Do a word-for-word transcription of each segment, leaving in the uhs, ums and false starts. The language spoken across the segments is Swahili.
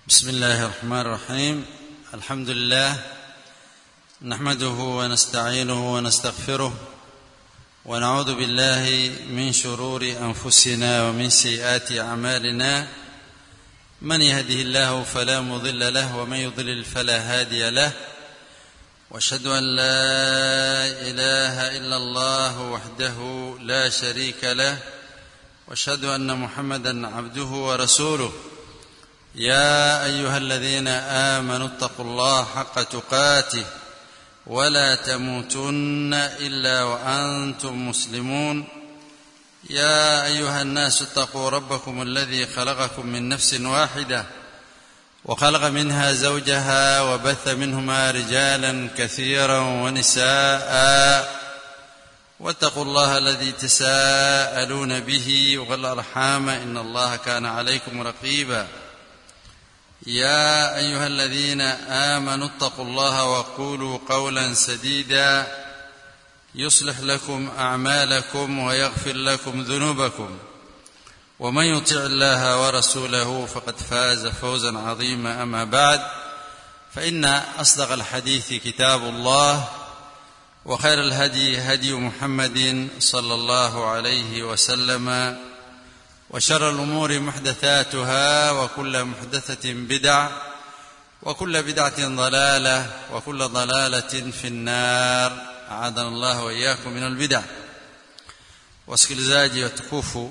بسم الله الرحمن الرحيم. الحمد لله نحمده ونستعينه ونستغفره ونعوذ بالله من شرور أنفسنا ومن سيئات أعمالنا. من يهده الله فلا مضل له ومن يضلل فلا هادي له، واشهد أن لا إله إلا الله وحده لا شريك له، واشهد أن محمدا عبده ورسوله. يا أيها الذين آمنوا اتقوا الله حق تقاته ولا تموتن إلا وأنتم مسلمون. يا أيها الناس اتقوا ربكم الذي خلقكم من نفس واحدة وخلق منها زوجها وبث منهما رجالا كثيرا ونساء، واتقوا الله الذي تساءلون به والأرحام إن الله كان عليكم رقيبا. يا أيها الذين آمنوا اتقوا الله وقولوا قولا سديدا يصلح لكم أعمالكم ويغفر لكم ذنوبكم، ومن يطع الله ورسوله فقد فاز فوزا عظيما. أما بعد، فإن أصدق الحديث كتاب الله، وخير الهدي هدي محمد صلى الله عليه وسلم، وشر الأمور محدثاتها، وكل محدثة بدعة، وكل بدعة ضلالة، وكل ضلالة في النار. أعاذنا الله وإياكم من البدع. Wasikilizaji watukufu,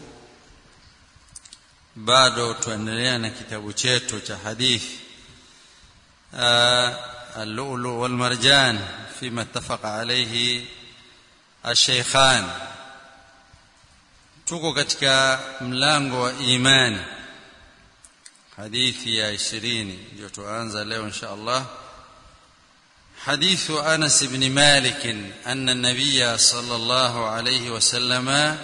bado tuendelea na kitabu chetu cha hadithi Al-Lu'lu' wal-Marjan fima ittafaqa alayhi ash-shaykhan. Tuko katika mlango wa imani, hadithi ya ishirini ndio tuanza leo insha Allah. حديث أنس بن مالك أن النبي صلى الله عليه وسلم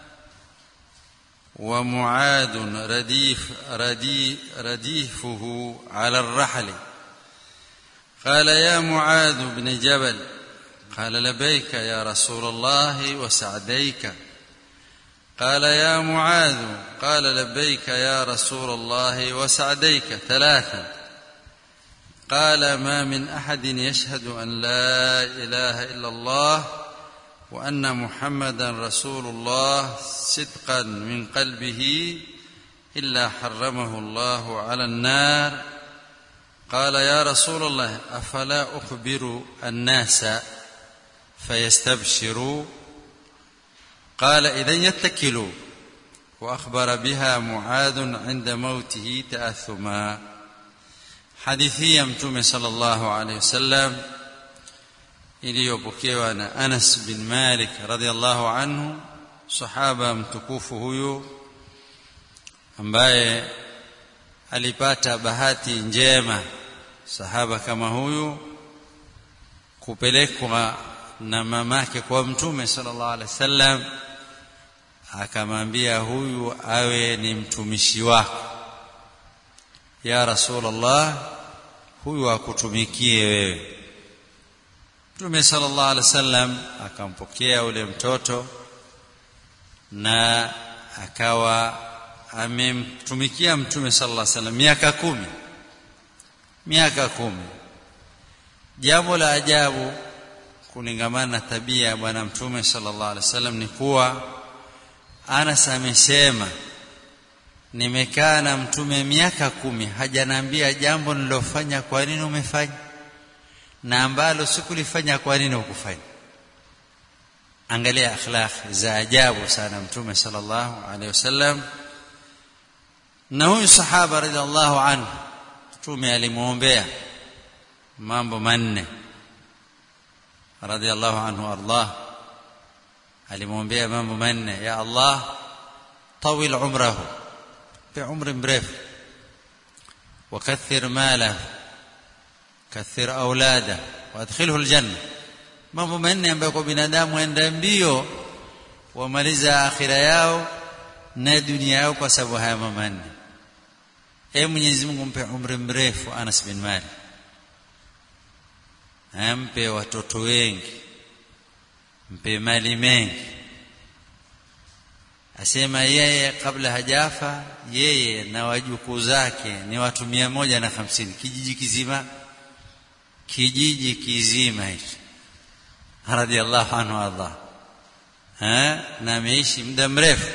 ومعاذ رديف ردي رديفه على الرحل قال: يا معاذ بن جبل. قال: لبيك يا رسول الله وسعديك. قال: يا معاذ. قال: لبيك يا رسول الله وسعديك ثلاثا. قال: ما من أحد يشهد أن لا إله إلا الله وأن محمدا رسول الله صدقا من قلبه إلا حرمه الله على النار. قال: يا رسول الله، أفلا أخبر الناس فيستبشروا؟ قال: إذن يتكلوا. وأخبر بها معاذ عند موته تأثما. Hadithi ya Mtume sallallahu alayhi wasallam iliyopokewa na Anas bin Malik radhiyallahu anhu, sahaba mtukufu huyu ambaye alipata bahati njema, sahaba kama huyu, kupelekwa na mamake kwa Mtume sallallahu alayhi wasallam, akamwambia huyu awe ni mtumishi wako. Ya Rasulullah, huyu akutumikie wewe. Mtume sallallahu alaihi wasallam akampokea ule mtoto na akawa amemtumikia Mtume sallallahu alaihi wasallam miaka kumi. Miaka kumi. Jambo la ajabu kulingamana na tabia ya bwana Mtume sallallahu alaihi wasallam ni kuwa Anas amesema, nimekaa na Mtume miaka kumi, hajaniambia jambo nilofanya kwa nini umefanya, na ambalo sikulifanya kwa nini ukufanya. Angalia akhlaq za ajabu sana Mtume sallallahu alaihi wasallam. Na huyu sahaba radhiallahu anhu, Mtume alimuombea mambo manne radhiallahu anhu Allah. Alimuombea mambo manne: ya Allah, tawil umrahu, بعمر مrefu, وكثر ماله، كثر أولاده، وادخله الجنة. mambo manne ambayo kwa binadamu enda mbio wamaliza akhira yao na dunia yao kwa sababu haya mambo manne. Ee Mwenyezi Mungu, mpe umri mrefu Anas bin Malik, ampe watoto wengi, mpe mali mengi, asema yeye kabla hajafa yeye na wajukuu zake ni watu mia moja na hamsini, kijiji kizima kijiji kizima hicho, radiyallahu anhu Allah. eh na ameishi muda mrefu.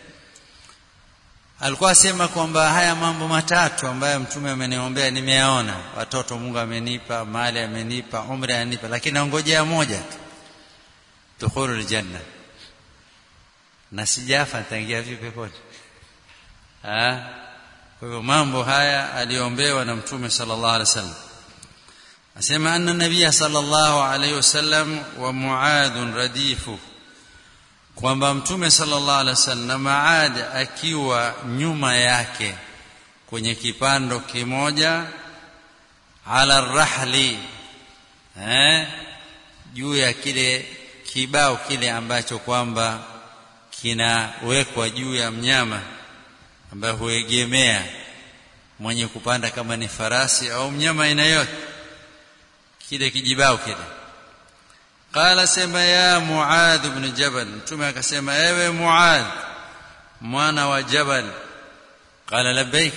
Alikuwa asema kwamba haya mambo matatu ambayo mtume ameniombea nimeyaona, watoto Mungu amenipa, mali amenipa, umri amenipa, lakini naongojea moja tu, dukhulul janna, na sijafa nitaingia vipi peponi? ah kwa hivyo mambo haya aliombewa na mtume sallallahu alaihi wasallam. asema anna nabiyya sallallahu alaihi wasallam wa Muadh radifu, kwamba mtume sallallahu alaihi wasallam na Muadh akiwa nyuma yake kwenye kipando kimoja, ala rahli, eh juu ya kile kibao kile ambacho kwamba kinawekwa juu ya mnyama ambaye huegemea mwenye kupanda, kama ni farasi au mnyama aina yote, kile kijibao kile. Qala sema ya Muadh ibn Jabal, mtume akasema ewe Muadh mwana wa Jabal. Qala labbaik,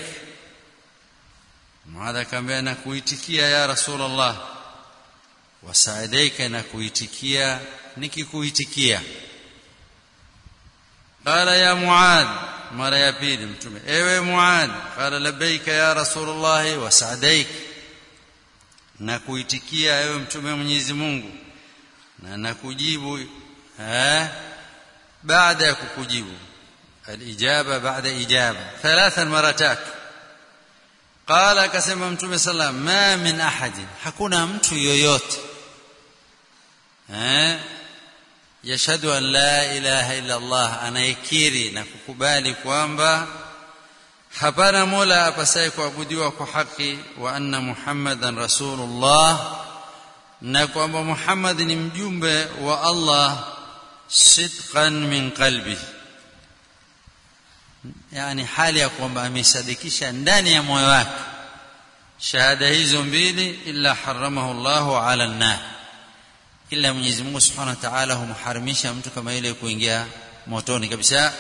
Muadh akamwambia nakuitikia ya Rasulullah, wasaadaika, nakuitikia nikikuitikia. Qala ya Muadh, mara ya pili mtume ewe Muadh. Qala labbaik ya Rasulullah wasaadaik, nakuitikia ewe mtume wa Mwenyezi Mungu na nakujibu eh baada ya kukujibu, alijaba baada ijaba, thalatha maratat. Qala akasema mtume sallam ma min ahadin, hakuna mtu yoyote eh yashhadu an la ilaha illa Allah, anayekiri na kukubali kwamba hapana mola apasaye kuabudiwa kwa haki, wa anna Muhammadan rasulullah, na kwamba Muhammad ni mjumbe wa Allah, sidqan min qalbi, yani hali ya kwamba amesadikisha ndani ya moyo wake shahada hizo mbili. Illa haramahu Allahu ala an-nar, illa Mwenyezi Mungu Subhanahu wa Ta'ala humharimisha mtu kama ile kuingia motoni kabisa.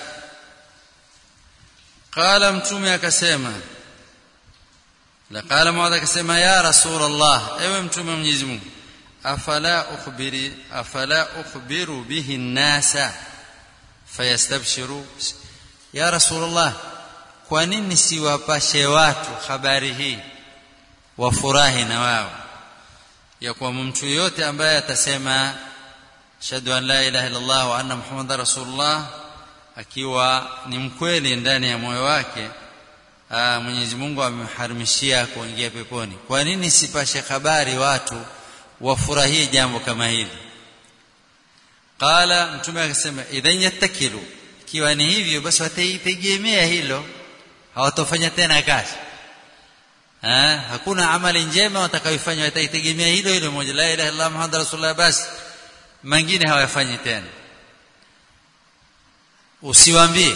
Qala mtume akasema, la qala Muadh akasema ya Rasulullah, ewe mtume wa Mwenyezi Mungu, afala ukhbiri afala ukhbiru bihi an-nasa fayastabshiru, ya Rasulullah, kwa nini siwapashe watu habari hii wafurahi na wao, ya kwa mtu yote ambaye atasema shahadu an la ilaha illa Allah wa anna Muhammadar rasulullah, akiwa ni mkweli ndani ya moyo wake, Mwenyezi Mungu amemharimishia kuingia peponi. Kwa nini sipashe habari watu wafurahie jambo kama hili? Qala mtume akasema idhan yattakilu, kiwa ni hivyo basi wataitegemea hilo, hawatofanya tena kazi. Ha? Hakuna amali njema watakayofanya, wataitegemea hilo hilo moja, la ilaha illa Muhammadur rasulullah, basi mengine hawafanyi tena. Usiwaambie.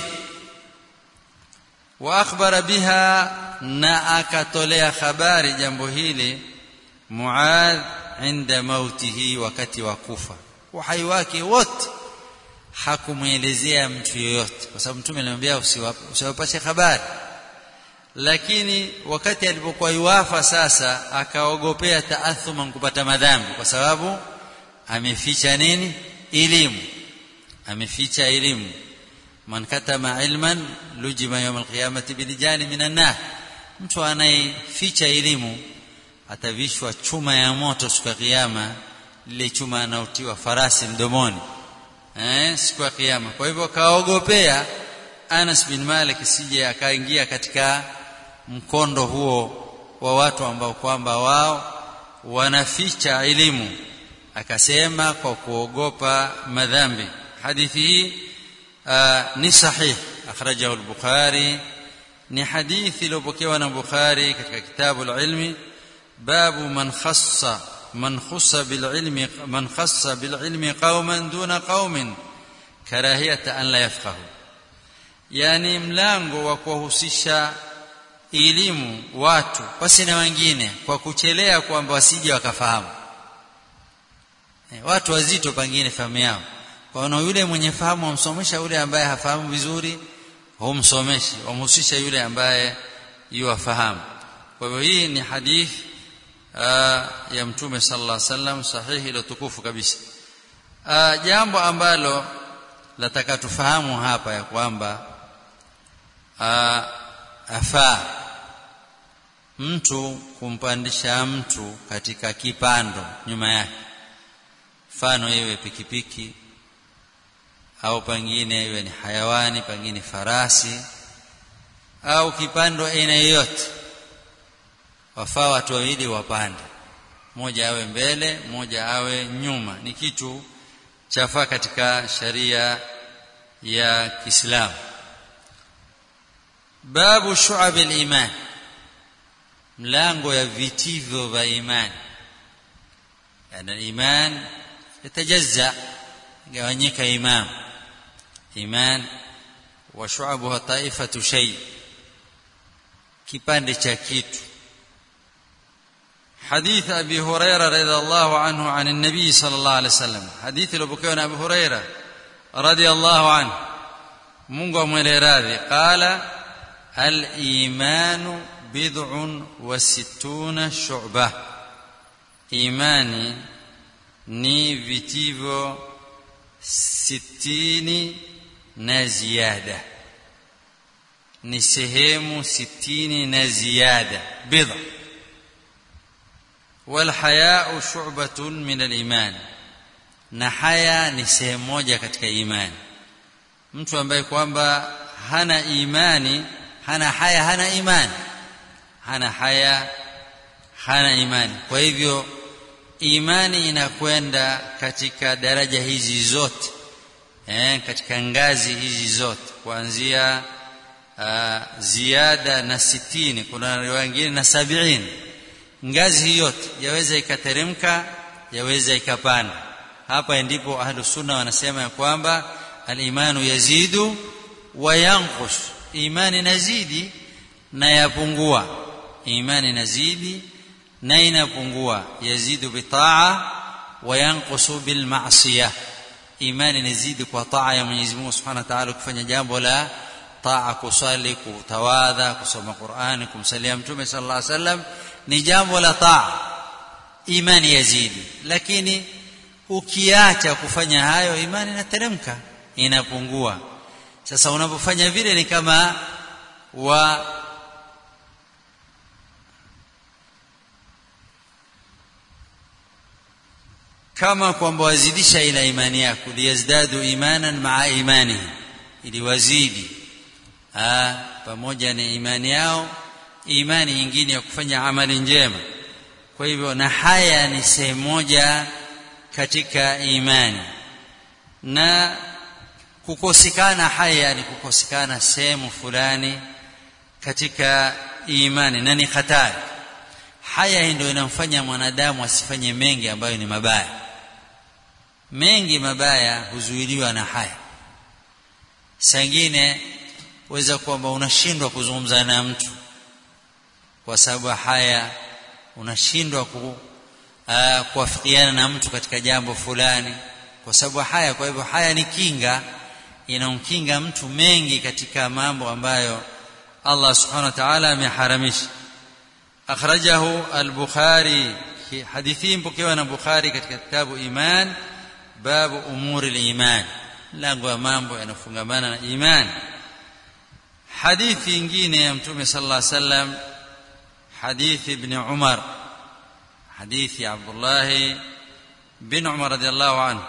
Wa akhbara biha, na akatolea habari jambo hili Muadh inda mautihi, wakati wa kufa, uhai wake wote hakumuelezea mtu yoyote, kwa sababu mtume alimwambia usiwapashe habari. Lakini wakati alipokuwa yuafa sasa, akaogopea taathuma, kupata madhambi, kwa sababu ameficha nini? Elimu. Ameficha elimu. Man katama ilman lujima yawm alqiyamati bilijani minan nar, mtu anayeficha elimu atavishwa chuma ya moto siku ya kiyama, lile chuma anaotiwa farasi mdomoni eh siku ya kiyama. Kwa hivyo kaogopea Anas bin Malik sije akaingia katika mkondo huo wa watu ambao kwamba wao wanaficha elimu, akasema kwa kuogopa madhambi. Hadithi hii ni sahih, akhrajahu al-Bukhari, ni hadithi iliyopokewa na Bukhari katika kitabu al-ilmi, babu man khassa man khassa bil ilmi man khassa bil ilmi qauman duna qaumin karahiyata an la yafqahu, yani mlango wa kuhusisha elimu watu basi na wengine kwa kuchelea kwamba wasije wakafahamu. E, watu wazito pengine fahamu yao, kwa hiyo yule mwenye fahamu amsomesha yule ambaye hafahamu vizuri, humsomeshi, umhusisha yule ambaye yuafahamu. kwa hivyo hii ni hadith ya Mtume sallallahu alaihi wasallam sahihi ile tukufu kabisa. Aa, jambo ambalo lataka tufahamu hapa ya kwamba afaa mtu kumpandisha mtu katika kipando nyuma yake, mfano iwe pikipiki au pengine iwe ni hayawani, pengine farasi au kipando aina yoyote, wafaa watu wawili wapande, mmoja awe mbele, mmoja awe nyuma. Ni kitu chafaa katika sharia ya Kiislamu. Babu shu'ab al-iman, mlango ya vitivyo vya imani. Yani iman yatajazza, gawanyika imam iman wa shu'abuha taifatu shay, kipande cha kitu. حديث أبي هريرة رضي الله عنه عن النبي صلى الله عليه وسلم، حديث لبكيون أبي هريرة رضي الله عنه منغو مليراذي قال: الإيمان بضع وستون شعبة، إيماني ni vitivo sitini na ziada, ni sehemu sitini na ziada, bid'a. والحياء شعبة من الإيمان، na haya ni sehemu moja katika imani. Mtu ambaye kwamba hana imani, hana haya, hana imani, hana haya, hana imani. Kwa hivyo imani inakwenda katika daraja hizi zote, eh, katika ngazi hizi zote, kuanzia uh, ziada na sitini, kuna wengine na sabini. Ngazi hii yote yaweza ikateremka, yaweza ikapanda. Hapa ndipo ahlus sunna wanasema ya kwamba al-imanu yazidu wa yanqus, imani inazidi na yapungua, imani inazidi na inapungua. Yazidu bi ta'a wa yanqusu bil ma'siyah, imani inazidi kwa taa ya Mwenyezi Mungu Subhanahu wa Ta'ala, kufanya jambo la taa, kusali, kutawadha, kusoma Qur'ani, kumsalia Mtume sallallahu alaihi wasallam, ni jambo la taa, imani yazidi. Lakini ukiacha kufanya hayo, imani inateremka, inapungua. Sasa unapofanya vile ni kama wa kama kwamba wazidisha ila imani yako, liyazdadu imanan ma'a imani, ili wazidi ah pamoja na imani yao imani nyingine ya kufanya amali njema. Kwa hivyo na haya ni sehemu moja katika imani, na kukosekana haya ni kukosekana sehemu fulani katika imani, na ni hatari. Haya ndio inamfanya mwanadamu asifanye mengi ambayo ni mabaya. Mengi mabaya huzuiliwa na haya. Sangine waweza kwamba unashindwa kuzungumza na mtu kwa sababu haya, unashindwa ku uh, kuafikiana na mtu katika jambo fulani kwa sababu haya. Kwa hivyo haya ni kinga, inamkinga mtu mengi katika mambo ambayo Allah subhanahu wa ta'ala ameharamisha. Akhrajahu al-Bukhari, hadithi mpokewa na Bukhari katika kitabu Iman, babu umuri al-iman, lango ya mambo yanafungamana na imani. Hadithi nyingine ya Mtume sallallahu alaihi wasallam, حديث ابن عمر، حديث عبد الله بن عمر رضي الله عنه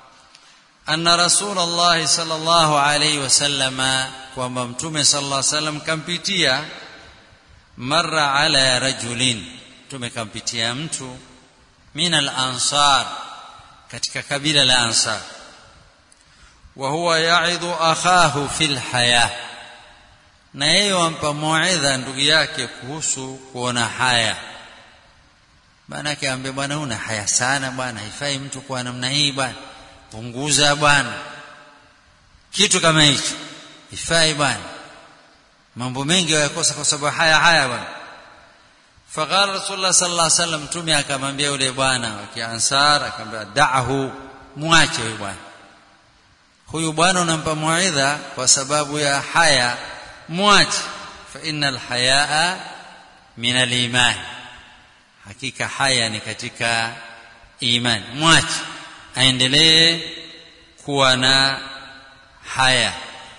أن رسول الله صلى الله عليه وسلم kwamba Mtume صلى الله عليه وسلم kampitia marra ala rajulin, Mtume kampitia mtu min al-ansar, katika kabila la Ansar, wa huwa ya'idhu akhahu fil hayah, na yeye wampa mauidha ndugu yake kuhusu kuona haya. Bwana yake ambe, bwana una haya sana bwana, haifai mtu kwa namna hii bwana, punguza bwana, kitu kama hicho haifai bwana, mambo mengi yakosa kwa sababu haya haya bwana. Faqala Rasulullah sallallahu alaihi wasallam, Mtume akamwambia yule bwana wa Kiansar, akamwambia da'ahu, muache wewe bwana, huyu bwana unampa mawaidha kwa sababu ya haya, mwache. Fa innal hayaa min al-iman, hakika haya ni katika imani. Mwache aendelee kuwa na haya,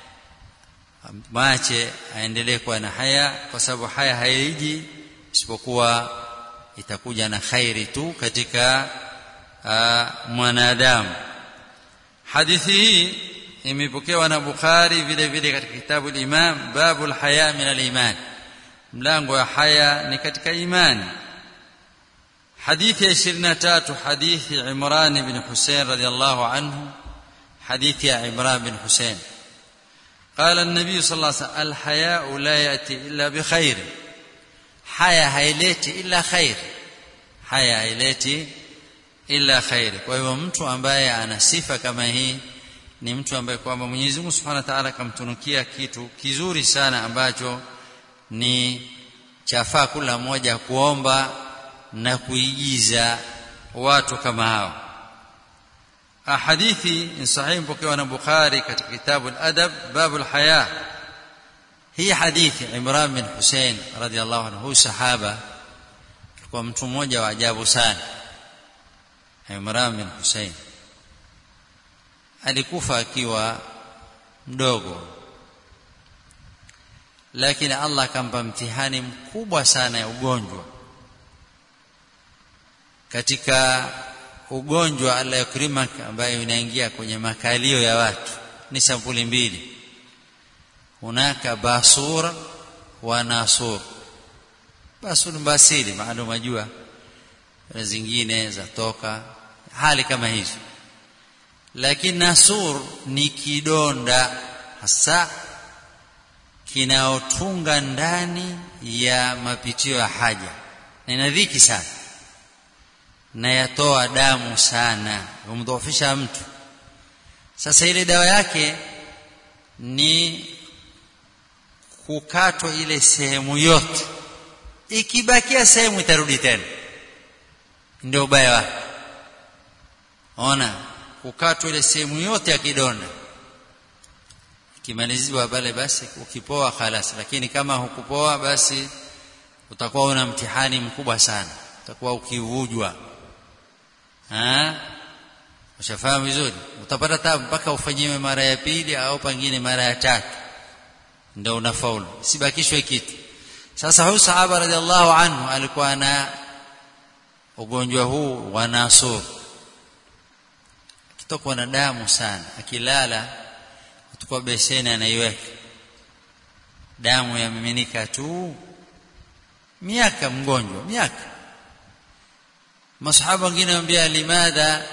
mwache aendelee kuwa na haya, kwa sababu haya haiji isipokuwa itakuja na khairi tu katika uh, mwanadamu. Hadithi hii imepokewa na Bukhari vile vile katika kitabu al-Imam, babul haya min al-iman, mlango wa haya ni katika imani. Hadithi ya ishirini na tatu, hadithi Imran ibn Husayn radiyallahu anhu, hadithi ya Imran ibn Husayn قال النبي صلى الله عليه وسلم الحياء لا يأتي إلا بخير، haya haileti illa khair, haya haileti illa khair. Kwa hiyo mtu ambaye ana sifa kama hii ni mtu ambaye kwamba Mwenyezi Mungu Subhanahu wa Ta'ala kamtunukia kitu kizuri sana ambacho ni chafaa kila mmoja kuomba na kuigiza watu kama hao. Hadithi ni sahihi mpokewa na Bukhari katika kitabu al-Adab, babul haya. Hii hadithi Imran bin Husayn radhiyallahu anhu, sahaba, kwa mtu mmoja wa ajabu sana. Imran bin Husayn alikufa akiwa mdogo, lakini Allah akampa mtihani mkubwa sana ya ugonjwa. Katika ugonjwa al-yakrimak ambayo inaingia kwenye makalio ya watu ni sampuli mbili, hunaka basur wa nasur. Basur basili maalum, majua na zingine zatoka hali kama hizo, lakini nasur ni kidonda hasa kinaotunga ndani ya mapitio ya haja na inadhiki sana na yatoa damu sana, humdhoofisha mtu. Sasa ile dawa yake ni kukatwa ile sehemu yote, ikibakia sehemu itarudi tena, ndio ubaya wake. Ona, kukatwa ile sehemu yote ya kidonda, ikimaliziwa pale basi ukipoa khalas. Lakini kama hukupoa basi utakuwa una mtihani mkubwa sana, utakuwa ukivujwa. Ah, ushafahamu vizuri, utapata tabu mpaka ufanyiwe mara ya pili au pengine mara ya tatu ndio unafaulu, sibakishwe kitu. Sasa huyu sahaba radhiallahu anhu alikuwa na ugonjwa huu wa nasur, kitokwa na damu sana, akilala kutoka beseni anaiweka damu yamiminika tu, miaka mgonjwa, miaka. Masahaba wengine wanambia limadha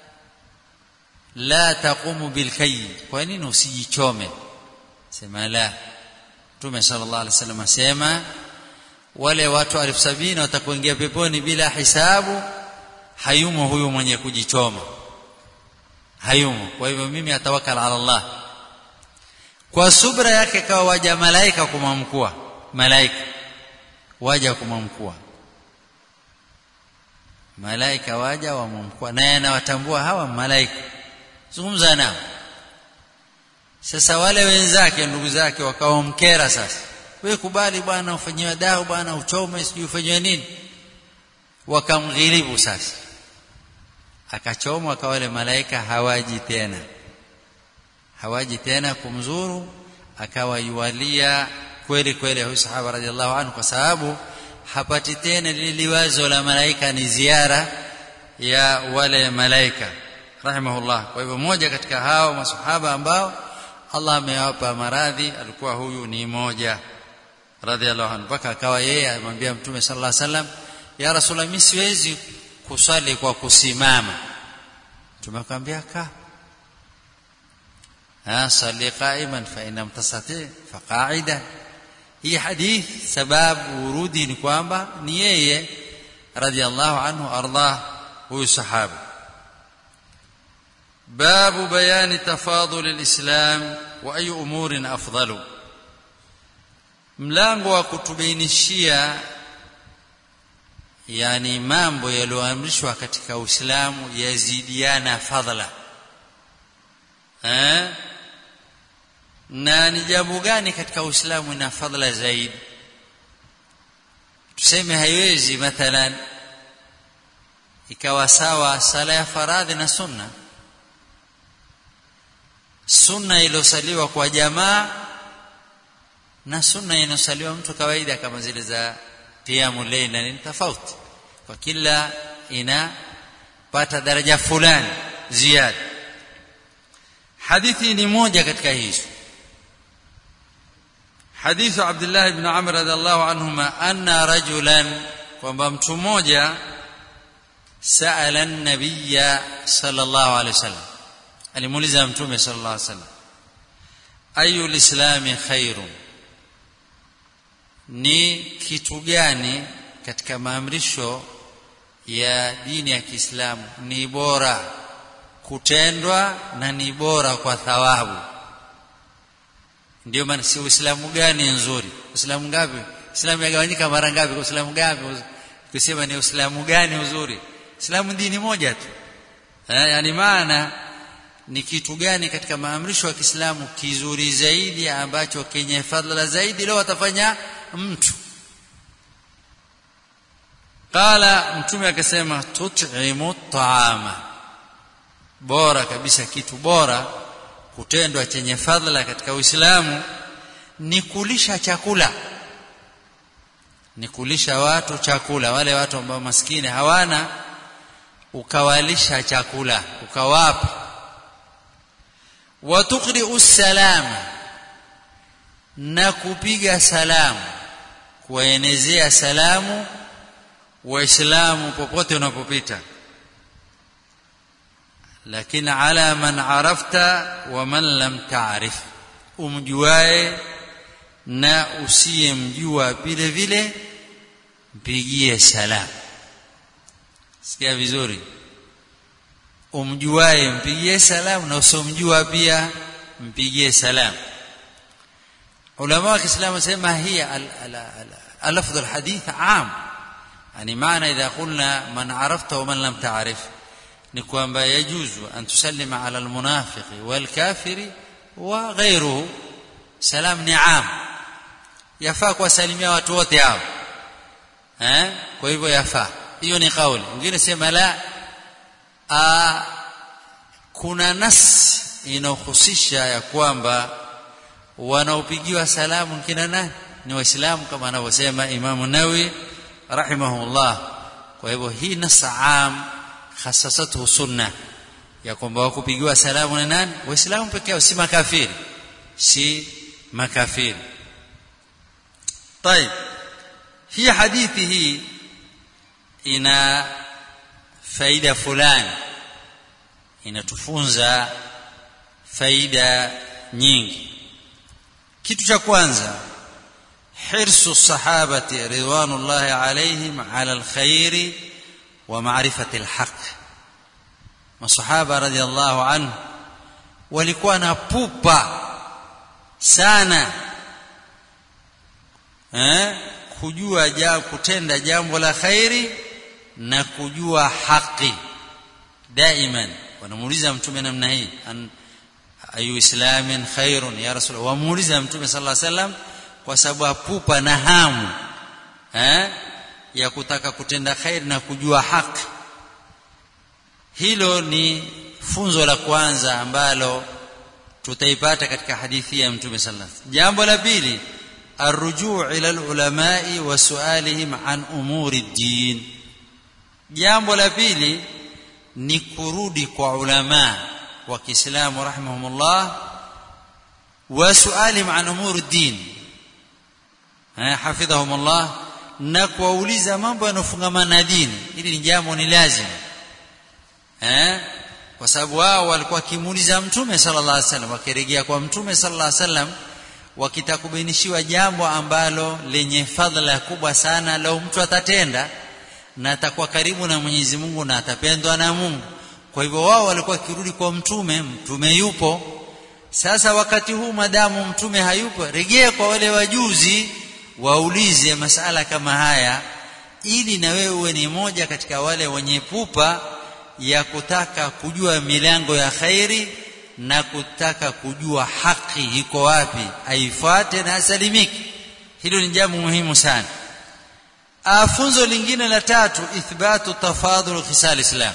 la taqumu bilkay, kwa nini usijichome? Sema la, Mtume sallallahu alaihi wasallam asema wale watu elfu sabini watakuingia peponi bila hisabu, hayumo huyu mwenye kujichoma, hayumo. Kwa hivyo mimi atawakal ala Allah. Kwa subra yake kawa waja malaika kumamkua, malaika waja kumamkua, malaika waja wamamkua, naye anawatambua hawa malaika, zungumza nao. Sasa wale wenzake, ndugu zake, wakawamkera. Sasa wewe kubali bwana ufanyiwe dawa bwana, uchome sijui ufanywe nini, wakamghilibu. Sasa akachomwa, kwa wale malaika hawaji tena, hawaji tena kumzuru. Akawa yualia kweli kweli huyu sahaba radhiallahu anhu, kwa sababu hapati tena lile liwazo la malaika, ni ziara ya wale malaika rahimahullah. Kwa hivyo mmoja katika hao masahaba ambao Allah amewapa maradhi alikuwa huyu ni mmoja radhiallahu anhu, mpaka akawa yeye amwambia Mtume sallallahu alaihi wasallam, ya Rasulullah, mimi siwezi kusali kwa kusimama. Mtume akamwambia ka ha sali qa'iman fa in lam tastati fa qa'idan. Hii hadith sababu urudi ni kwamba ni yeye radhiallahu anhu ardah huyu sahaba. باب بيان تفاضل الإسلام وأي أمور أفضل, mlango wa kutubainishia yani mambo yaliyoamrishwa katika Uislamu yazidiana fadhila. eh na ni jambo gani katika Uislamu ina fadhila zaidi? Tuseme haiwezi mathalan ikawa sawa sala ya faradhi na sunna. Sunna ilosaliwa kwa jamaa na sunna inosaliwa mtu kawaida kama zile za qiyamul layl ni tofauti, kwa kila inapata daraja fulani ziada. Hadithi ni moja katika hizo. Hadithu Abdullah ibn Amr radhiallahu anhuma anna rajulan, kwamba mtu mmoja sa'ala an-nabiyya sallallahu alayhi wasallam, alimuuliza mtume sallallahu alayhi wasallam, ayu lislami khairun, ni kitu gani katika maamrisho ya dini ya Kiislamu ni bora kutendwa na ni bora kwa thawabu? Ndio maana si Uislamu gani nzuri, Uislamu ngapi, Uislamu yagawanyika mara ngapi, Uislamu gapi, kusema ni Uislamu gani nzuri? Uislamu dini moja tu. Eh, yani maana ni kitu gani katika maamrisho ya Kiislamu kizuri zaidi ambacho kenye fadhila zaidi leo atafanya mtu? Qala, mtume akasema tut'imu at'ama, bora kabisa, kitu bora kutendwa chenye fadhila katika Uislamu ni kulisha chakula, ni kulisha watu chakula, wale watu ambao maskini hawana, ukawalisha chakula ukawapa. Wa tuqri'u salama, na kupiga salamu, kuwaenezea salamu waislamu popote unapopita. Lakini ala man arafta wa man lam ta'rif, umjuae na usiyemjua vile vile mpigie salamu. Sikia vizuri, umjuae mpigie salamu na usomjua pia mpigie salamu. Ulama wa Kiislamu sema hiya al-lafdh al-hadith aam, yani maana idha qulna man arafta wa man lam ta'rif, ni kwamba yajuzu an tusallima ala almunafiqi walkafiri wa ghayruhu. Salam ni aam, yafaa kuwasalimia watu wote hao, eh kwa hivyo yafaa. Hiyo ni kauli. Mwingine sema la, a, kuna nas inayohusisha ya kwamba wanaopigiwa salamu kina nani? Ni Waislamu, kama anavyosema Imam Nawawi rahimahullah. Kwa hivyo hii nas aam khasasatu sunna ya kwamba wakupigiwa salamu na nani? Waislamu pekee yao, si makafiri, si makafiri. طيب, hii hadithi hii ina faida fulani, inatufunza faida nyingi. Kitu cha kwanza, hirsu sahabati ridwanullahi alayhim ala alkhairi wa ma'rifati alhaq. Masahaba radhiallahu anhu walikuwa na pupa sana eh kujua jambo, kutenda jambo la khairi na kujua haki. Daiman wanamuuliza mtume namna hii, an ayu islamin khairun ya rasul, wamuuliza mtume sallallahu alaihi wasallam kwa sababu pupa na hamu eh ya kutaka kutenda khair na kujua haki. Hilo ni funzo la kwanza ambalo tutaipata katika hadithi ya mtume sallallahu alaihi wasallam. Jambo la pili, arrujuu ila alulama'i wa su'alihim an umuri ad-din. Jambo la pili ni kurudi kwa ulama wa Kiislamu rahimahumullah wa su'alihim an umuri ad-din, eh hafidhahumullah, na kuwauliza mambo yanofungamana na dini. Hili ni jambo ni lazima, eh kwa sababu wao walikuwa kimuuliza mtume sallallahu alaihi wasallam, wakirejea kwa mtume sallallahu alaihi wasallam wakitakubanishiwa jambo ambalo lenye fadhila kubwa sana, lao mtu atatenda na atakuwa karibu na Mwenyezi Mungu na atapendwa na Mungu. Kwa hivyo wao walikuwa kirudi kwa mtume, mtume yupo. Sasa wakati huu madamu mtume hayupo, rejea kwa wale wajuzi waulize masala kama haya, ili na wewe uwe ni moja katika wale wenye pupa ya kutaka kujua milango ya khairi na kutaka kujua haki iko wapi aifuate na asalimike. Hilo ni jambo muhimu sana. Funzo lingine la tatu, ithbatu tafadhul khisal islam,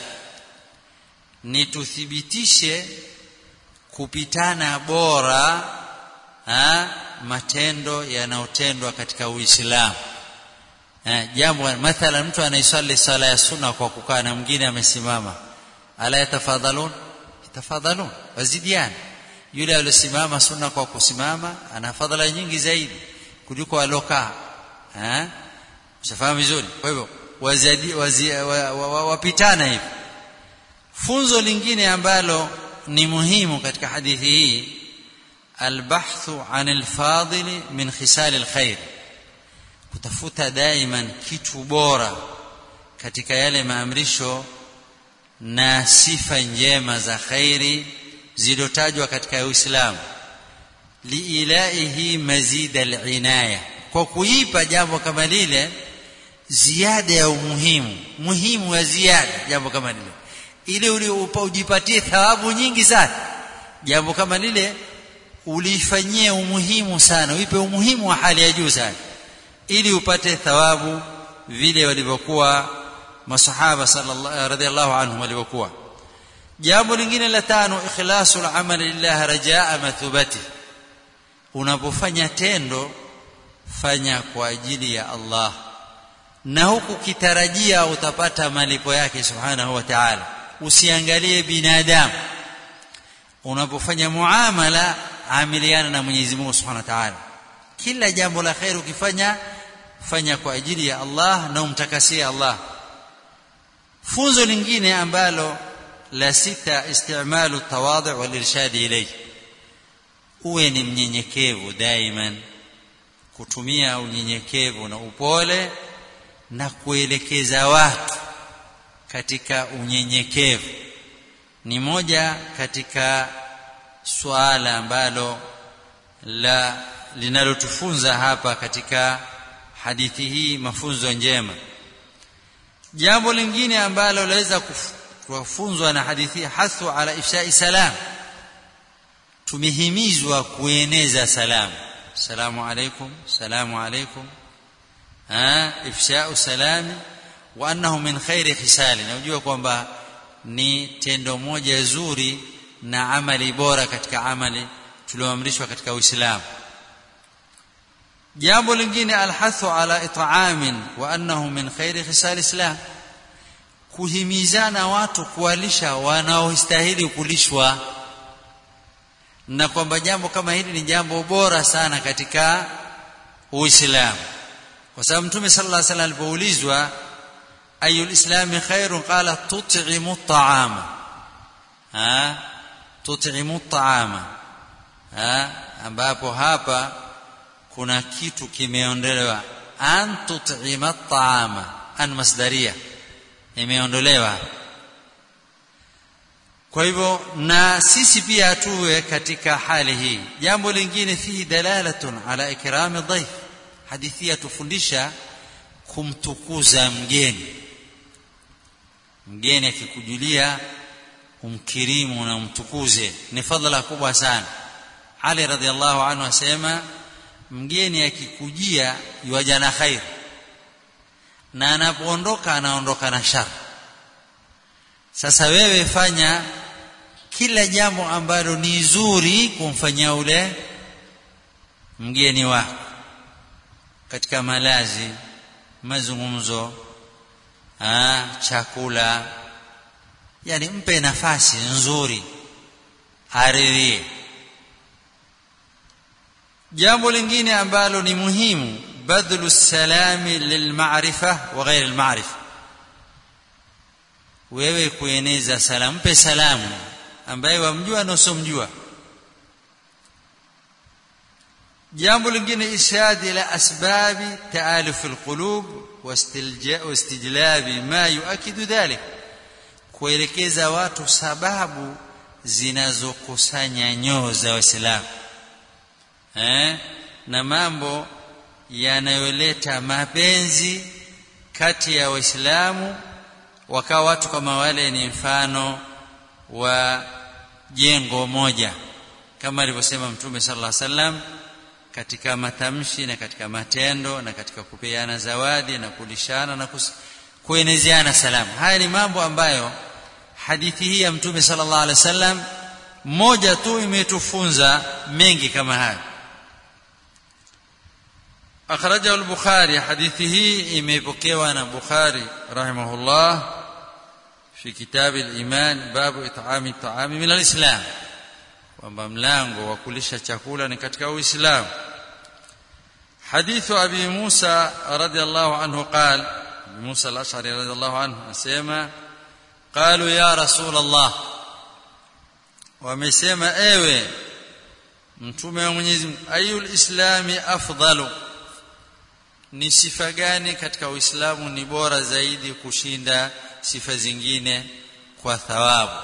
ni tuthibitishe kupitana bora ha, matendo yanayotendwa katika Uislamu. Eh, jambo mathalan mtu anaisali sala ya sunna kwa kukaa na mwingine amesimama, ala yatafadhalun, tafadhalun wazidiana. Yule aliyesimama sunna kwa kusimama ana fadhila nyingi zaidi kuliko alokaa. Eh, unafahamu vizuri? Kwa hivyo wazidi wapitana hivi. Funzo lingine ambalo ni muhimu katika hadithi hii, albahthu anil fadili min khisal alkhair, kutafuta daima kitu bora katika yale maamrisho na sifa njema za khairi zilizotajwa katika Uislamu, liilaihi mazid alinaya, kwa kuipa jambo kama lile ziada ya umuhimu, muhimu wa ziada jambo kama lile, ili ujipatie thawabu nyingi sana. Jambo kama lile ulifanyie umuhimu sana, uipe umuhimu wa hali ya juu sana, ili upate thawabu vile walivyokuwa masahaba sallallahu radhiallahu anhum walivyokuwa. Jambo lingine la tano, ikhlasul amal lillah rajaa mathubati, unapofanya tendo fanya kwa ajili ya Allah na huku kitarajia utapata malipo yake subhanahu wa ta'ala. Usiangalie binadamu. Unapofanya muamala, amiliana na Mwenyezi Mungu subhanahu wa ta'ala. Kila jambo la khair ukifanya, fanya kwa ajili ya Allah na umtakasie Allah. Funzo lingine ambalo la sita, istimalu tawadhu wal irshad ilayhi, uwe ni mnyenyekevu daima, kutumia unyenyekevu na upole na kuelekeza watu katika unyenyekevu. Ni moja katika swala ambalo la linalotufunza hapa katika hadithi hii mafunzo njema. Jambo lingine ambalo laweza kufunzwa na hadithi, hathu ala ifsha'i salam, tumehimizwa kueneza salamu. Assalamu alaykum, salamu alaykum, ha, ifsha'u salami wa annahu min khairi khisali, na ujue kwamba ni tendo moja zuri na amali bora katika amali tulioamrishwa katika Uislamu. Jambo lingine, alhathu ala it'amin wa annahu min khairi khisal islam, kuhimizana watu kuwalisha wanaostahili kulishwa, na kwamba jambo kama hili ni jambo bora sana katika Uislamu. Kwa sababu Mtume sallallahu alaihi wasallam alipoulizwa ayul islami khairun, qala tut'imu at'ama, ha, tut'imu at'ama, ha, ambapo hapa kuna kitu kimeondolewa, an tut'ima at'ama, an masdaria imeondolewa. Kwa hivyo na sisi pia tuwe katika hali hii. Jambo lingine, fihi dalalatun ala ikrami dhaif, hadithi yatufundisha kumtukuza mgeni. Mgeni akikujulia umkirimu na umtukuze, ni fadhila kubwa sana. Ali radhiallahu anhu asema, mgeni akikujia yuaja na khair, na anapoondoka anaondoka na shar. Sasa wewe fanya kila jambo ambalo ni zuri kumfanyia ule mgeni wako, katika malazi, mazungumzo, ah, chakula, yani mpe nafasi nzuri aridhie. Jambo lingine ambalo ni muhimu, badlu salami lilma'rifa wa ghairi alma'rifa, wewe kueneza salamu, mpe salamu ambaye wamjua na usomjua. Jambo lingine, ishadi ila asbabi taaluf alqulub wastijlabi ma yuakidu dhalik, kuelekeza watu sababu zinazokusanya nyoyo za Waislamu, eh, na mambo yanayoleta mapenzi kati ya Waislamu, wakawa watu kama wale ni mfano wa jengo moja, kama alivyosema Mtume sallallahu alaihi wasallam katika matamshi na katika matendo na katika kupeana zawadi na kulishana na kuenezeana salamu. Haya ni mambo ambayo hadithi hii ya Mtume sallallahu alaihi wasallam moja tu imetufunza mengi kama haya. Akhrajahu al-Bukhari, hadithi hii imepokewa na Bukhari rahimahullah fi kitab al-iman babu it'ami at-ta'ami min al-islam, kwamba mlango wa kulisha chakula ni katika Uislamu. Hadithu Abi Musa radhiyallahu anhu qala, Abi Musa al-Ash'ari radhiyallahu anhu asema qalu ya Rasul Allah, wamesema ewe mtume wa Mwenyezi Mungu, ayul islami afdalu, ni sifa gani katika Uislamu ni bora zaidi kushinda sifa zingine kwa thawabu?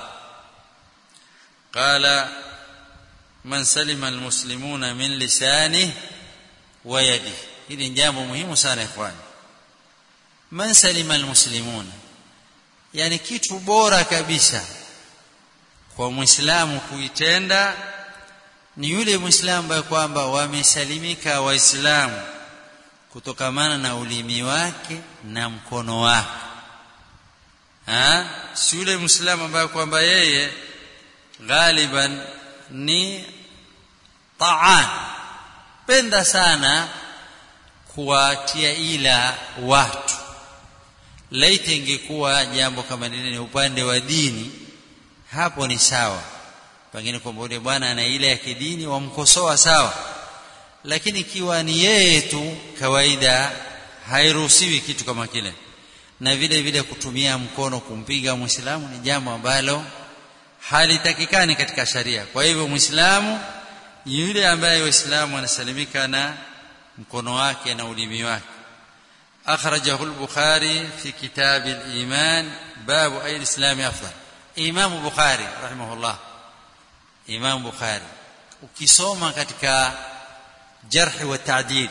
Qala man salima almuslimuna min lisanihi wa yadihi. Hili ni jambo muhimu sana ikhwani. Man salima almuslimuna, yani kitu bora kabisa kwa Muislamu kuitenda ni yule Muislamu ambaye kwamba wamesalimika Waislamu kutokamana na ulimi wake na mkono wake. Ha? Si yule Muislamu ambaye kwamba yeye ghaliban ni ta'an, penda sana kuwatia ila watu. Laiti ingekuwa jambo kama lile ni upande wa dini, hapo ni sawa, pengine kwamba yule bwana ana ile ya kidini wamkosoa sawa, lakini ikiwa ni yeye tu kawaida hairuhusiwi kitu kama kile. Na vile vile kutumia mkono kumpiga Muislamu ni jambo ambalo halitakikani katika sharia. Kwa hivyo Muislamu yule ambaye Waislamu wanasalimika na mkono wake na ulimi wake. Akhrajahu al-Bukhari fi kitab al-iman babu ay al-islam afdal. Imam Bukhari rahimahullah, Imam Bukhari ukisoma katika jarh wa ta'dil,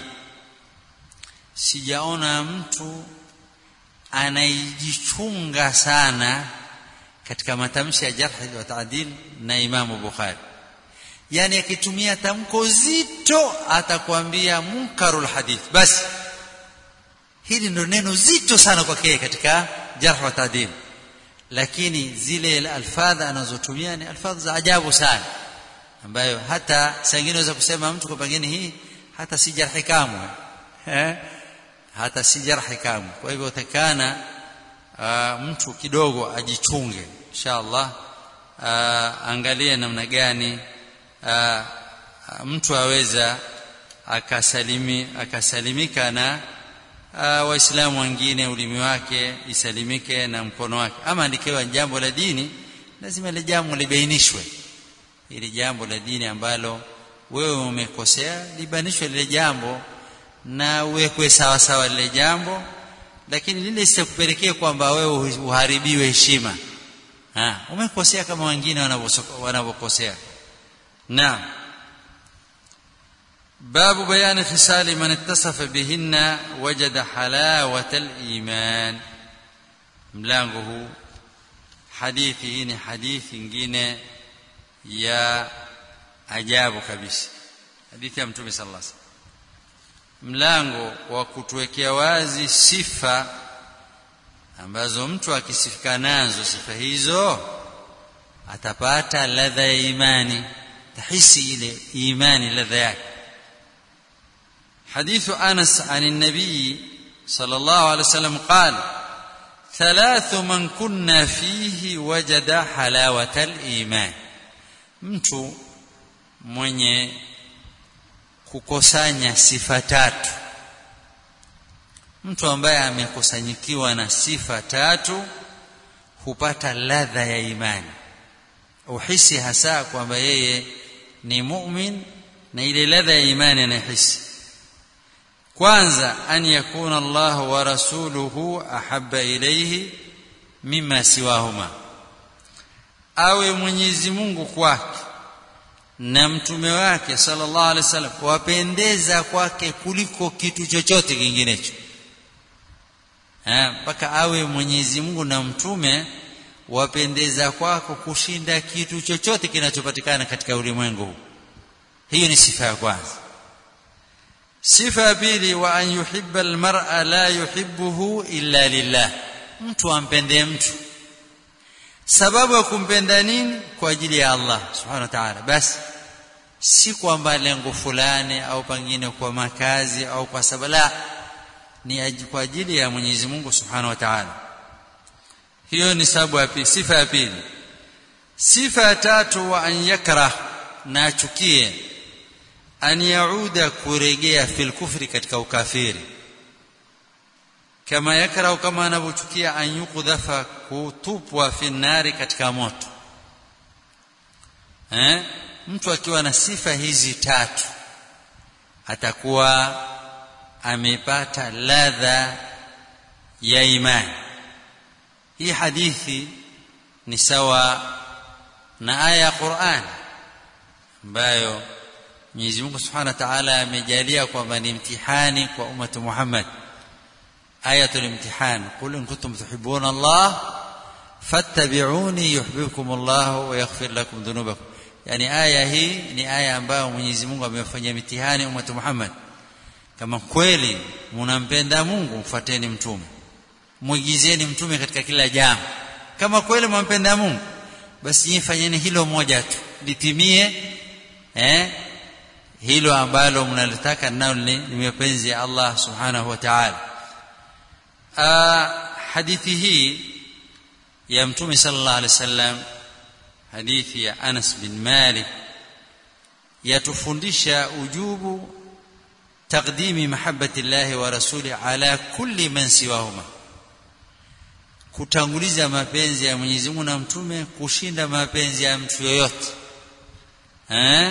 sijaona mtu anajichunga sana katika matamshi ya jarh wa ta'dil na Imam Bukhari. Yani akitumia tamko zito atakwambia munkarul hadith, basi hili ndio neno zito sana kwake katika jarh wa ta'dil, lakini zile alfadha anazotumia ni alfadha za ajabu sana, ambayo hata sangine unaweza kusema mtu kwa pengine hii hata si jarhi kamwe, eh hata si jarhi kamwe. Kwa hivyo utakana uh, mtu kidogo ajichunge inshallah, uh, angalie namna gani uh, mtu aweza akasalimi akasalimika na uh, Waislamu wengine, ulimi wake isalimike na mkono wake. Ama likiwa jambo la dini, lazima ile jambo libainishwe, ili jambo la dini ambalo wewe umekosea libanishwe lile jambo na uwekwe sawa sawa lile jambo, lakini lile lisikupelekee kwamba wewe uharibiwe heshima. Ah, umekosea kama wengine wanavyokosea. Naam. Babu bayani khisali man ittasafa bihinna wajada halawata al-iman. Mlango huu hadithi hii ni hadithi nyingine ya ajabu kabisa, hadithi ya Mtume sallallahu alaihi wasallam, mlango wa kutuwekea wazi sifa ambazo mtu akisifika nazo sifa hizo atapata ladha ya imani, tahisi ile imani ladha yake. حديث أنس عن النبي صلى الله عليه وسلم قال ثلاث من كنا فيه وجد حلاوة الإيمان. mtu mwenye kukusanya sifa tatu, mtu ambaye amekusanyikiwa na sifa tatu hupata ladha ya imani, uhisi hasa kwamba yeye ni mu'min na ile ladha ya imani anahisi. Kwanza, an yakuna Allah wa rasuluhu ahabba ilayhi mimma siwahuma, awe Mwenyezi Mungu kwake na mtume wake sallallahu alaihi wasallam wapendeza kwake kuliko kitu chochote kinginecho. Eh, mpaka awe Mwenyezi Mungu na mtume wapendeza kwako kushinda kitu chochote kinachopatikana katika ulimwengu huu. Hiyo ni sifa ya kwanza. Sifa ya pili, wa an yuhibba almar'a la yuhibbuhu illa lillah, mtu ampende mtu. Sababu ya kumpenda nini? Kwa ajili ya Allah subhanahu wa ta'ala, basi si kwamba lengo fulani au pengine kwa makazi au kwa sababu, la, ni kwa ajili ya Mwenyezi Mungu subhanahu wa ta'ala. Hiyo ni sababu ya pili, sifa ya pili. Sifa ya tatu, wa an yakrah, na achukie, an yauda, kurejea fil kufri, katika ukafiri, kama yakrah, kama anavyochukia, an yukdhafa, kutupwa fi nari, katika moto. Eh, mtu akiwa na sifa hizi tatu atakuwa amepata ladha ya imani. Hii hadithi ni sawa na aya ya Qur'an ambayo Mwenyezi Mungu Subhanahu wa Ta'ala amejalia kwamba ni mtihani kwa ummatu Muhammad. Ayatul imtihan, qul in kuntum tuhibbuna Allah fattabi'uni yuhibbukum Allah wa yaghfir lakum dhunubakum. Yani aya hii ni aya ambayo Mwenyezi Mungu amefanyia mtihani ummatu Muhammad. Kama kweli mnampenda Mungu, mfuateni mtume, muigizeni mtume katika kila jambo. Kama kweli mnampenda Mungu, basi nyinyi fanyeni hilo moja tu litimie, eh hilo ambalo mnalitaka, nao ni mapenzi ya Allah subhanahu wa ta'ala. Hadithi hii ya mtume sallallahu alaihi wasallam, hadithi ya Anas bin Malik, yatufundisha ujubu taqdimi mahabbati llahi wa rasuli ala kulli man siwahuma, kutanguliza mapenzi ya Mwenyezi Mungu na mtume kushinda mapenzi ya mtu yoyote. Eh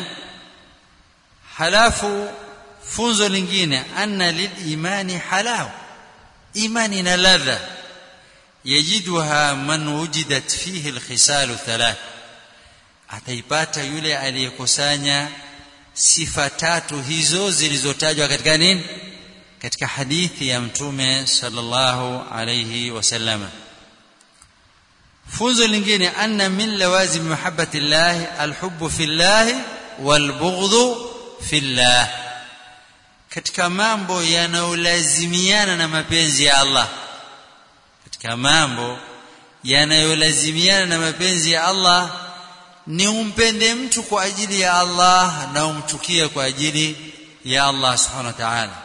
halafu funzo lingine, anna lilimani halawa, imani na ladha, yajiduha man wujidat fihi alkhisalu thalath, ataipata yule aliyekusanya sifa tatu hizo zilizotajwa katika nini? Katika hadithi ya mtume sallallahu alayhi wasallam. Funzo lingine, anna min lawazim mahabbati llahi alhubbu fillahi walbughdhu fillah, katika mambo yanayolazimiana na mapenzi ya Allah, katika mambo yanayolazimiana na mapenzi ya Allah ni umpende mtu kwa ajili ya Allah na umchukie kwa ajili ya Allah subhanahu wa ta'ala.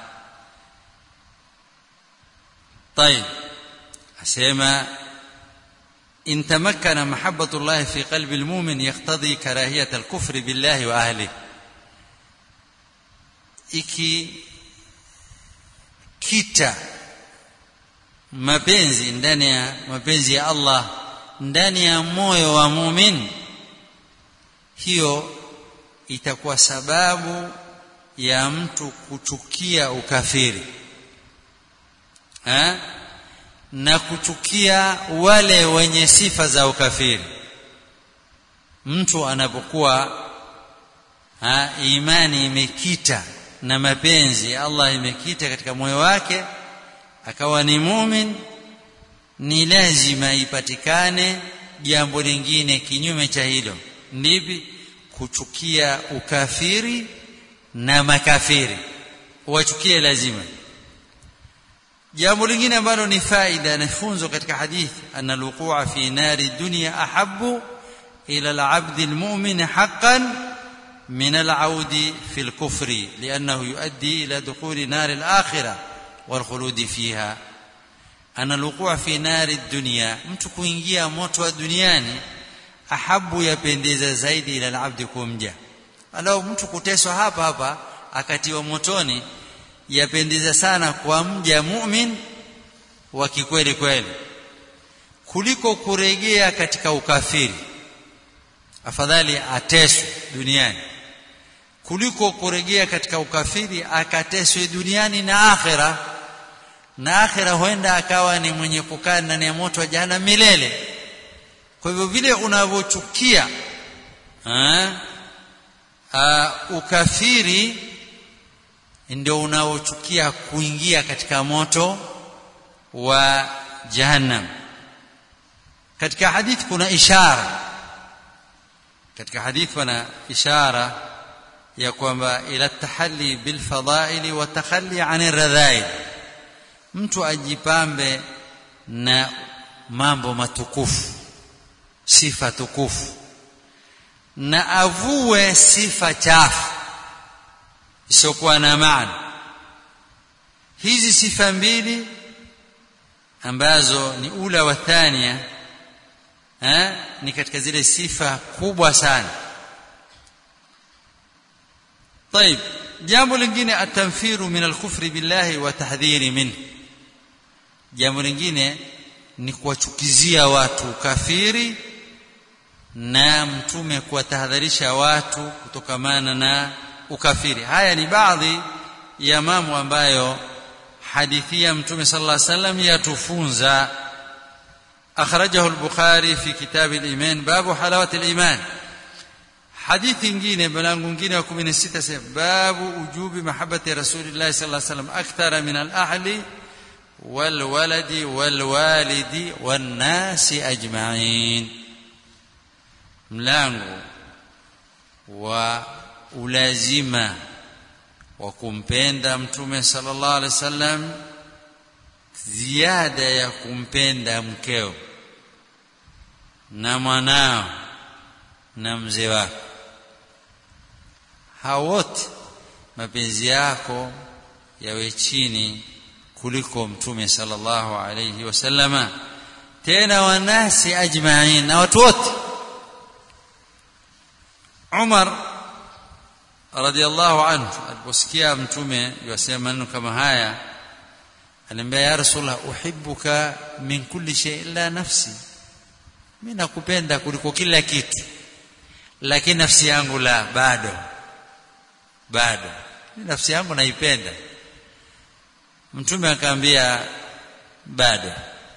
طيب, asema in tamakkana mahabbatu Allah fi qalbi almu'min yaqtadi karahiyat alkufr billahi wa ahlihi, iki kita mapenzi ndani ya mapenzi ya Allah ndani ya moyo wa muumini, hiyo itakuwa sababu ya mtu kuchukia ukafiri, ha? na kuchukia wale wenye sifa za ukafiri. Mtu anapokuwa ha, imani imekita na mapenzi ya Allah imekita katika moyo wake, akawa ni muumini, ni lazima ipatikane jambo lingine kinyume cha hilo. Nipi? Kuchukia ukafiri na makafiri, wachukie lazima. Jambo lingine ambalo ni faida na funzo katika hadithi, anna alwuqua fi nari dunya ahabbu ila alabdi almu'min haqqan min alaudi fi alkufri, liannahu yuaddi ila dukhuli nari alakhirah walkhuludi fiha. Anna alwuqua fi nari dunya, mtu kuingia moto wa duniani, ahabu, yapendeza zaidi ila alabdi, kumja. Alau mtu kuteswa hapa hapa akatiwa motoni, yapendeza sana kwa mja mu'min wa kikweli kweli kuliko kurejea katika ukafiri. Afadhali ateswe duniani kuliko kurejea katika ukafiri akateswe duniani na akhira, na akhira huenda akawa ni mwenye kukaa ndani ya moto wa jahannam milele. Kwa hivyo vile unavochukia ukafiri, ndio unaochukia kuingia katika moto wa jahannam. katika hadithi kuna ishara katika hadithi kuna ishara ya kwamba ila tahalli bil fadaili wa takhalli an radhail, mtu ajipambe na mambo matukufu, sifa tukufu, na avue sifa chafu isiyokuwa na maana. Hizi sifa mbili ambazo ni ula wa thania eh, ni katika zile sifa kubwa sana. طيب, jambo lingine atamfiru min al-kufri billahi wa tahdhiri minhu. Jambo lingine ni kuwachukizia watu kafiri na mtume kuwatahadharisha watu kutokamana na ukafiri. Haya ni baadhi ya mambo ambayo hadithi ya mtume sallallahu alaihi wasallam yatufunza. akhrajahu al-Bukhari fi kitab al-iman babu halawati al-iman. hadithi nyingine mlango mwingine wa kumi na sita sema babu ujubi mahabbati rasulillah sallallahu alaihi wasallam akthara min al-ahli wal waladi wal walidi wan nasi ajma'in. mlango wa ulazima wa kumpenda mtume sallallahu alaihi wasallam ziada ya kumpenda mkeo na mwanao na mzee wako. Hao wote mapenzi yako yawe chini kuliko mtume sallallahu alayhi wasallama, tena wanasi ajma'in, na watu wote. Umar radiyallahu anhu aliposikia mtume yasema maneno kama haya, alimwambia ya Rasulullah, uhibbuka min kulli shay illa nafsi, mimi nakupenda kuliko kila kitu lakini nafsi yangu la, bado bado nafsi yangu naipenda. Mtume akamwambia bado,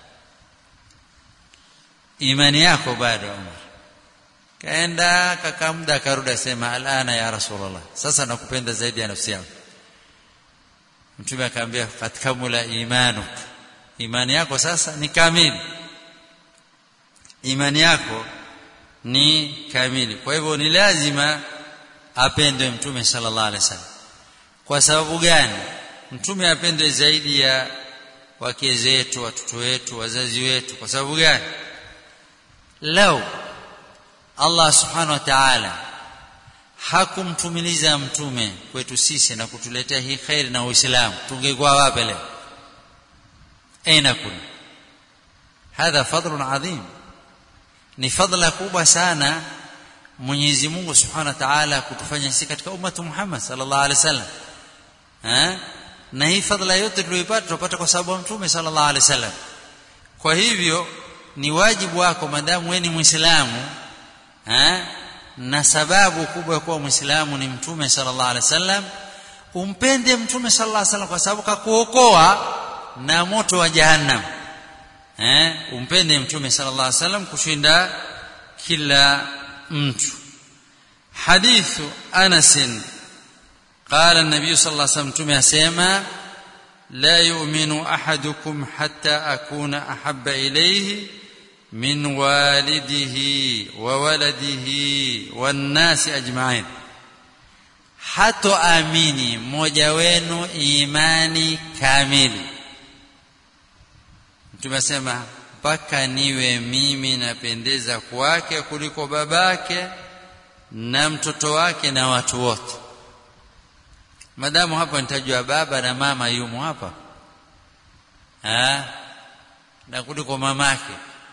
imani yako bado. Umar kaenda kaka muda akarudi asema alana ya Rasulullah, sasa nakupenda zaidi ya nafsi yangu. Mtume akamwambia fatkamula imanuk, imani yako sasa ni kamili, imani yako ni kamili. Kwa hivyo ni lazima apendwe mtume sallallahu alaihi wasallam. Kwa sababu gani mtume apendwe zaidi ya wake zetu, watoto wetu, wazazi wetu? Kwa sababu gani? Lau Allah subhanahu wa ta'ala hakumtumiliza mtume kwetu sisi na kutuletea hii khair na Uislamu, tungekuwa wapi leo? Aina kuna hadha fadlun adhim, ni fadla kubwa sana Mwenyezi Mungu subhanahu wa ta'ala kutufanya sisi katika ummatu Muhammad sallallahu alaihi wasallam. Eh, na hii fadla yote tuliyopata tupata kwa sababu mtume sallallahu alaihi wasallam. Kwa hivyo ni wajibu wako madamu wewe ni Muislamu, eh, na sababu kubwa ya kuwa Muislamu ni mtume sallallahu alaihi wasallam, umpende mtume sallallahu alaihi wasallam kwa sababu kakuokoa na moto wa jahannam. Eh, umpende mtume sallallahu alaihi wasallam kushinda kila mtu. Hadithu Anas قال النبي صلى الله عليه وسلم متى اسما لا يؤمن احدكم حتى اكون احب اليه من والده وولده والناس اجمعين. hato amini mmoja wenu imani kamili, tumesema mpaka niwe mimi napendeza kwake kuliko babake na mtoto wake na watu wote. Madamu hapa nitajua baba na mama yumo hapa, ah, na kuliko mamake.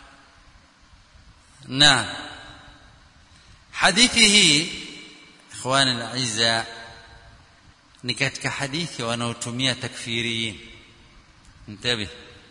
Na hadithi hii ikhwani al-aizza ni katika hadithi wanaotumia takfiriyin. Mtabi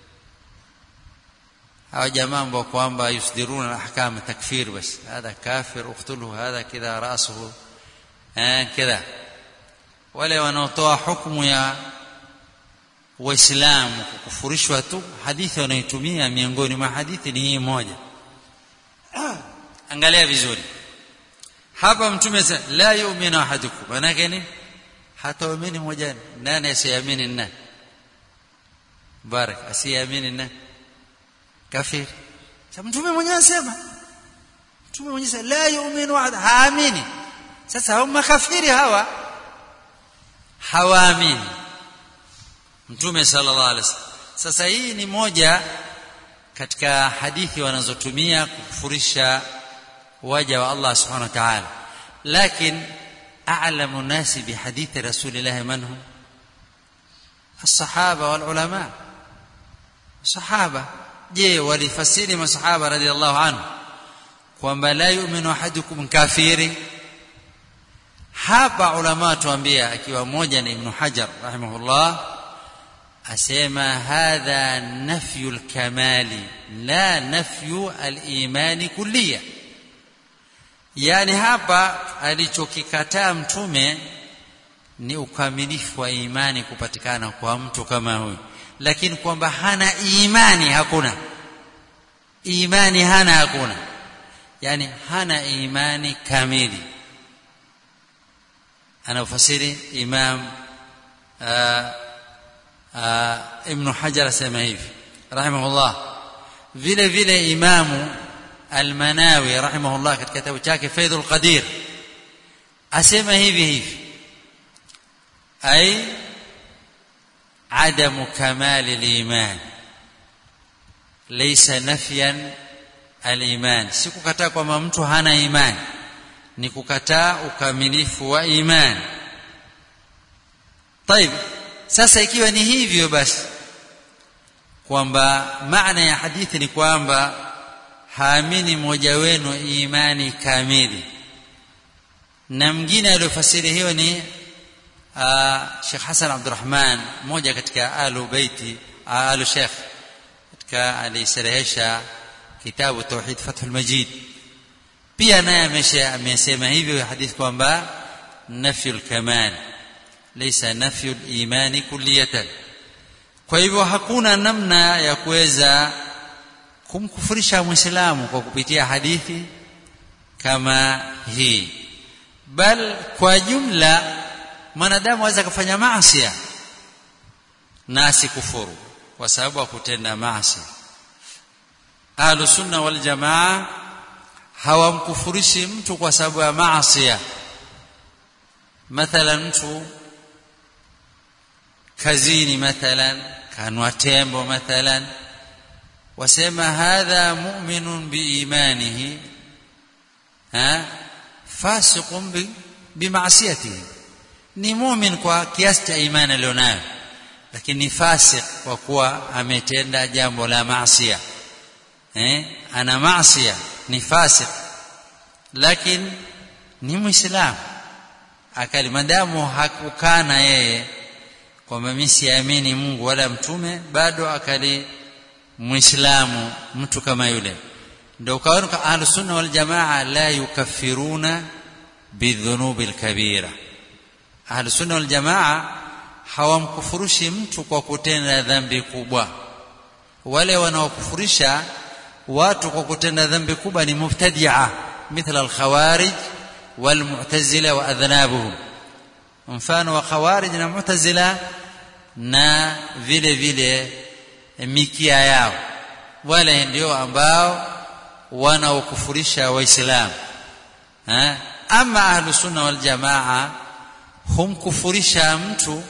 hawa jamaa ambao kwamba yusdiruna ahkam takfir, bas hadha kafir uqtuluhu hadha kidha rasuhu eh kidha. Wale wanaotoa hukumu ya Waislamu kukufurishwa tu, hadithi wanaitumia miongoni mwa hadithi ni hii moja. Angalia vizuri hapa, mtume sasa la yu'minu ahadukum, maana yake ni hataamini mmoja. Nani asiamini? Nani barak asiamini? Nani kafir? Sasa mtume mwenyewe anasema, mtume mwenyewe la yu'minu ahad, haamini. Sasa hao makafiri hawa hawaamini mtume sallallahu alaihi wasallam. Sasa hii ni moja katika hadithi wanazotumia kukufurisha waja wa Allah subhanahu wa ta'ala. Lakini a'lamu nasi bihadithi rasulillah man hum as-sahaba wal ulama. Sahaba je walifasiri masahaba radhiallahu anhu kwamba la yu'minu ahadukum kafiri? Hapa ulama tuambia, akiwa mmoja ni Ibn Hajar rahimahullah asema hadha nafyu al-kamali la nafyu al-imani kulliya. Yani hapa alichokikataa mtume ni ukamilifu wa imani kupatikana kwa mtu kama huyu, lakini kwamba hana imani hakuna. Imani hana hakuna, yani hana imani kamili. Ana ufasiri Imam uh, uh, Ibn Hajar asema hivi rahimahullah. Vile vile Imamu Al-Manawi rahimahullah katika kitabu chake Faidul Qadir asema hivi hivi, ay عدم كمال الإيمان ليس نفيا الإيمان. si kukataa kwamba mtu hana imani, ni kukataa ukamilifu wa imani. طيب, sasa ikiwa ni hivyo basi kwamba maana ya hadithi ni kwamba haamini mmoja wenu imani kamili, na mwingine aliyofasiri hiyo ni Sheikh Hassan Abdurrahman, mmoja katika alu baiti alu Sheikh, katika alisherehesha kitabu Tauhid Fathul Majid, pia naye amesema hivyo hadithi kwamba nafyul kamal laysa nafyul imani kulliyatan. Kwa hivyo hakuna namna ya kuweza kumkufurisha Muislamu kwa kupitia hadithi kama hii, bal kwa jumla mwanadamu aweza kufanya maasi na asikufuru kwa sababu ya kutenda maasi. Ahlus sunna wal jamaa hawamkufurishi mtu kwa sababu ya maasi. Mathalan mtu kazini, mathalan kanwa tembo, mathalan wasema hadha mu'minun biimanihi ha fasiqun bi bima'siyatihi, ni mu'min kwa kiasi cha imani alionayo, lakini ni fasik kwa kuwa ametenda jambo la maasi. eh ana maasi, ni fasik, lakini ni muislamu. Akali madamu hakukana yeye kwamba mimi siamini Mungu wala mtume, bado akali muislamu mtu kama yule. Ndio kaona ahlus sunna wal jamaa la yukaffiruna bidhunubil kabira. Ahlus sunna wal jamaa hawamkufurushi mtu kwa kutenda dhambi kubwa. Wale wanaokufurisha watu kwa kutenda dhambi kubwa ni mubtadi'a, mithla al-khawarij wal mu'tazila wa adhnabuhum. Mfano wa khawarij na mu'tazila na vile vile mikia yao, wale ndio ambao wanaokufurisha waislamu. eh ama ahlus sunna wal jamaa humkufurisha mtu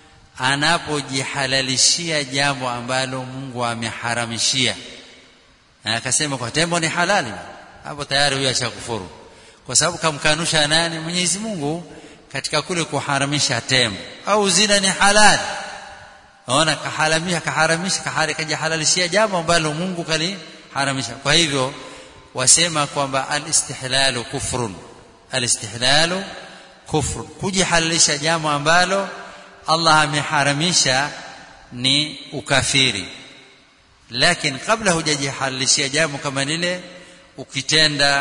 anapojihalalishia jambo ambalo Mungu ameharamishia. Akasema kwa tembo ni halali, hapo tayari huyo ashakufuru, kwa sababu kamkanusha nani? Mwenyezi Mungu katika kule kuharamisha tembo. Au zina ni halali, ona kahalamisha kaharamisha kahalalishia jambo ambalo Mungu kaliharamisha. Kwa hivyo wasema kwamba al-istihlalu kufrun, al-istihlalu kufru, kujihalalisha jambo ambalo Allah ameharamisha ni ukafiri. Lakini kabla hujajihalalishia jambo kama lile, ukitenda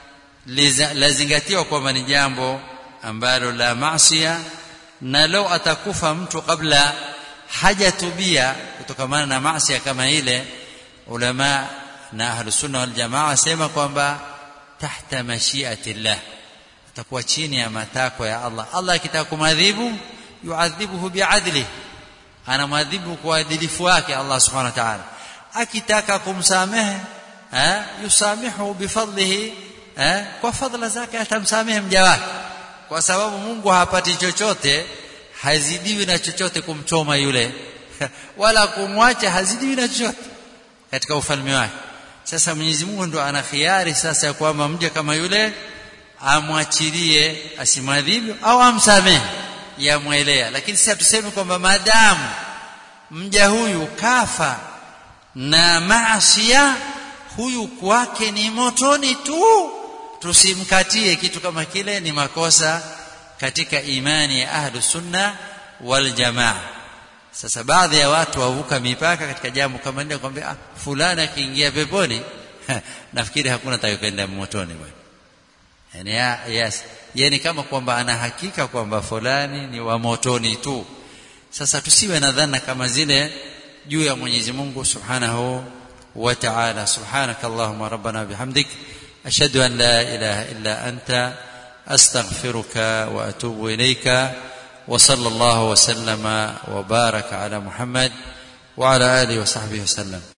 lazingatiwa kwamba ni jambo ambalo la maasi, na leo atakufa mtu kabla hajatubia kutokana na maasi kama ile, ulama na ahlus sunna wal jamaa wasema kwamba tahta mashiatillah, atakuwa chini ya matakwa ya Allah. Allah akitaka kumadhibu yuadhibuhu bi'adlihi, ana madhibu kwa adilifu wake Allah subhanahu wa ta'ala. Akitaka kumsamehe eh yusamihu bifadlihi eh kwa fadhila zake atamsamehe mja wake kwa sababu Mungu hapati chochote hazidiwi na chochote kumchoma yule wala kumwacha hazidiwi na chochote katika ufalme wake. Sasa Mwenyezi Mungu ndo ana khiari sasa kwamba mja kama yule amwachilie asimadhibu au amsamehe yamwelea. Lakini sisi tuseme kwamba maadamu mja huyu kafa na maasiya huyu kwake ni motoni tu, tusimkatie kitu kama kile, ni makosa katika imani ya Ahlus Sunna wal Jamaa. Sasa baadhi ya watu wavuka mipaka katika jambo kama hili, kwambia ah, fulani akiingia peponi nafikiri hakuna atakayekwenda motoni bwana. Yani ya, yes yani kama kwamba ana hakika kwamba fulani ni wa motoni tu. Sasa tusiwe na dhana kama zile juu ya Mwenyezi Mungu Subhanahu wa Ta'ala. Subhanakallahumma rabbana bihamdik ashhadu an la ilaha illa anta astaghfiruka wa atubu ilayka wa sallallahu wa sallama wa baraka ala Muhammad wa ala alihi wa sahbihi wa sallam.